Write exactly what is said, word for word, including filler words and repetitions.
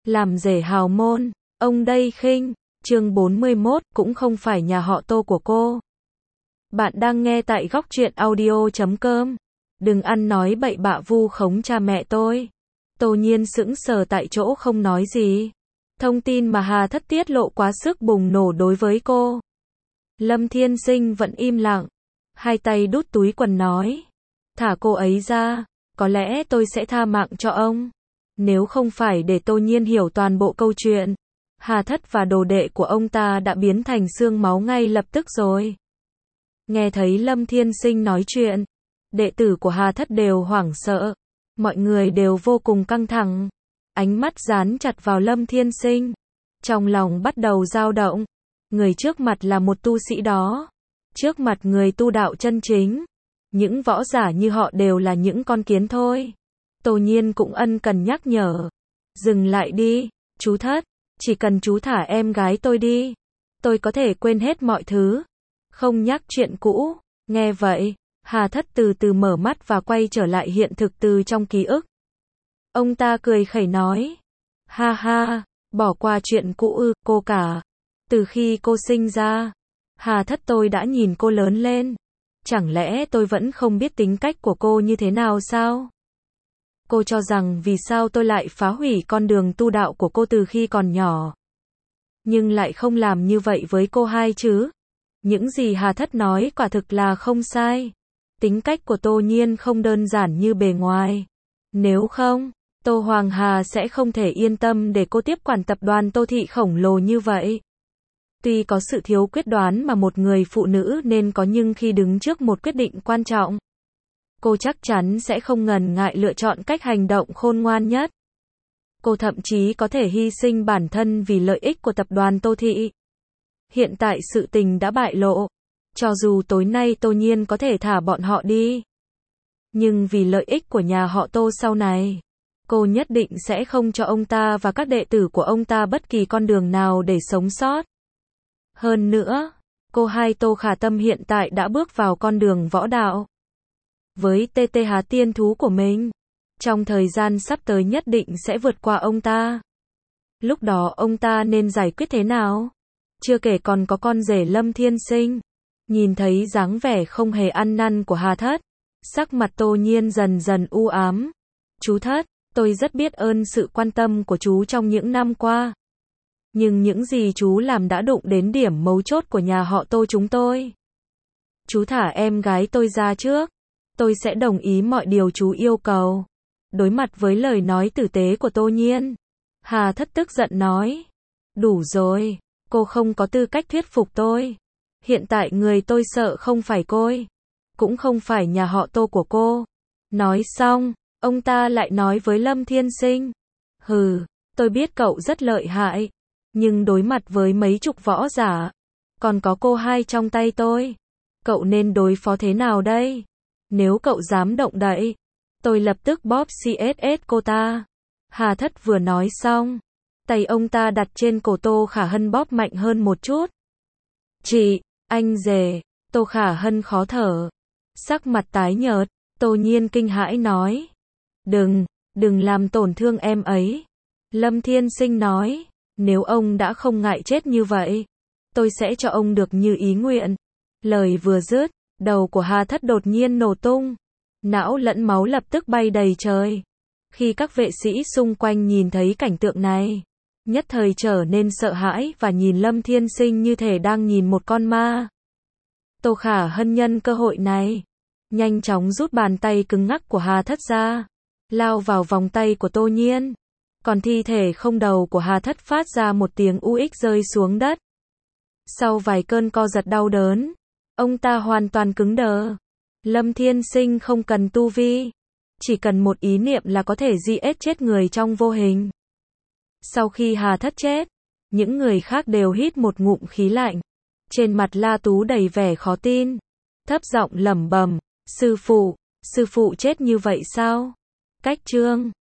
làm rể hào môn, ông đây khinh, chương bốn mươi mốt, cũng không phải nhà họ Tô của cô. Bạn đang nghe tại góc truyện audio chấm com. Đừng ăn nói bậy bạ vu khống cha mẹ tôi. Tô Nhiên sững sờ tại chỗ không nói gì. Thông tin mà Hà Thất tiết lộ quá sức bùng nổ đối với cô. Lâm Thiên Sinh vẫn im lặng, hai tay đút túi quần nói, thả cô ấy ra, có lẽ tôi sẽ tha mạng cho ông. Nếu không phải để Tô Nhiên hiểu toàn bộ câu chuyện, Hà Thất và đồ đệ của ông ta đã biến thành xương máu ngay lập tức rồi. Nghe thấy Lâm Thiên Sinh nói chuyện, đệ tử của Hà Thất đều hoảng sợ, mọi người đều vô cùng căng thẳng, ánh mắt dán chặt vào Lâm Thiên Sinh, trong lòng bắt đầu dao động. Người trước mặt là một tu sĩ đó, trước mặt người tu đạo chân chính, những võ giả như họ đều là những con kiến thôi. Tô Nhiên cũng ân cần nhắc nhở, dừng lại đi, chú Thất, chỉ cần chú thả em gái tôi đi, tôi có thể quên hết mọi thứ, không nhắc chuyện cũ. Nghe vậy, Hà Thất từ từ mở mắt và quay trở lại hiện thực từ trong ký ức. Ông ta cười khẩy nói, ha ha, bỏ qua chuyện cũ ư, cô cả. Từ khi cô sinh ra, Hà Thất tôi đã nhìn cô lớn lên. Chẳng lẽ tôi vẫn không biết tính cách của cô như thế nào sao? Cô cho rằng vì sao tôi lại phá hủy con đường tu đạo của cô từ khi còn nhỏ, nhưng lại không làm như vậy với cô hai chứ? Những gì Hà Thất nói quả thực là không sai. Tính cách của Tô Nhiên không đơn giản như bề ngoài. Nếu không, Tô Hoàng Hà sẽ không thể yên tâm để cô tiếp quản tập đoàn Tô Thị khổng lồ như vậy. Tuy có sự thiếu quyết đoán mà một người phụ nữ nên có, nhưng khi đứng trước một quyết định quan trọng, cô chắc chắn sẽ không ngần ngại lựa chọn cách hành động khôn ngoan nhất. Cô thậm chí có thể hy sinh bản thân vì lợi ích của tập đoàn Tô Thị. Hiện tại sự tình đã bại lộ, cho dù tối nay Tô Nhiên có thể thả bọn họ đi, nhưng vì lợi ích của nhà họ Tô sau này, cô nhất định sẽ không cho ông ta và các đệ tử của ông ta bất kỳ con đường nào để sống sót. Hơn nữa, cô hai Tô Khả Tâm hiện tại đã bước vào con đường võ đạo. Với tê tê Há tiên thú của mình, trong thời gian sắp tới nhất định sẽ vượt qua ông ta. Lúc đó ông ta nên giải quyết thế nào? Chưa kể còn có con rể Lâm Thiên Sinh. Nhìn thấy dáng vẻ không hề ăn năn của Hà Thất, sắc mặt Tô Nhiên dần dần u ám. Chú Thất, tôi rất biết ơn sự quan tâm của chú trong những năm qua. Nhưng những gì chú làm đã đụng đến điểm mấu chốt của nhà họ Tô chúng tôi. Chú thả em gái tôi ra trước, tôi sẽ đồng ý mọi điều chú yêu cầu. Đối mặt với lời nói tử tế của Tô Nhiên, Hà Thất tức giận nói, đủ rồi, cô không có tư cách thuyết phục tôi. Hiện tại người tôi sợ không phải cô, cũng không phải nhà họ Tô của cô. Nói xong, ông ta lại nói với Lâm Thiên Sinh, hừ, tôi biết cậu rất lợi hại, nhưng đối mặt với mấy chục võ giả, còn có cô hai trong tay tôi, cậu nên đối phó thế nào đây? Nếu cậu dám động đậy, tôi lập tức bóp xê ét ét cô ta. Hà Thất vừa nói xong, tay ông ta đặt trên cổ Tô Khả Hân bóp mạnh hơn một chút. Chị, anh rể. Tô Khả Hân khó thở, sắc mặt tái nhợt. Tô Nhiên kinh hãi nói, đừng, đừng làm tổn thương em ấy. Lâm Thiên Sinh nói, nếu ông đã không ngại chết như vậy, tôi sẽ cho ông được như ý nguyện. Lời vừa dứt, đầu của Hà Thất đột nhiên nổ tung, não lẫn máu lập tức bay đầy trời. Khi các vệ sĩ xung quanh nhìn thấy cảnh tượng này, nhất thời trở nên sợ hãi và nhìn Lâm Thiên Sinh như thể đang nhìn một con ma. Tô Khả Hân nhân cơ hội này, nhanh chóng rút bàn tay cứng ngắc của Hà Thất ra, lao vào vòng tay của Tô Nhiên. Còn thi thể không đầu của Hà Thất phát ra một tiếng u ích rơi xuống đất. Sau vài cơn co giật đau đớn, ông ta hoàn toàn cứng đờ. Lâm Thiên Sinh không cần tu vi, chỉ cần một ý niệm là có thể giết chết người trong vô hình. Sau khi Hà Thất chết, những người khác đều hít một ngụm khí lạnh. Trên mặt La Tú đầy vẻ khó tin, thấp giọng lẩm bẩm, sư phụ, sư phụ chết như vậy sao? Cách chương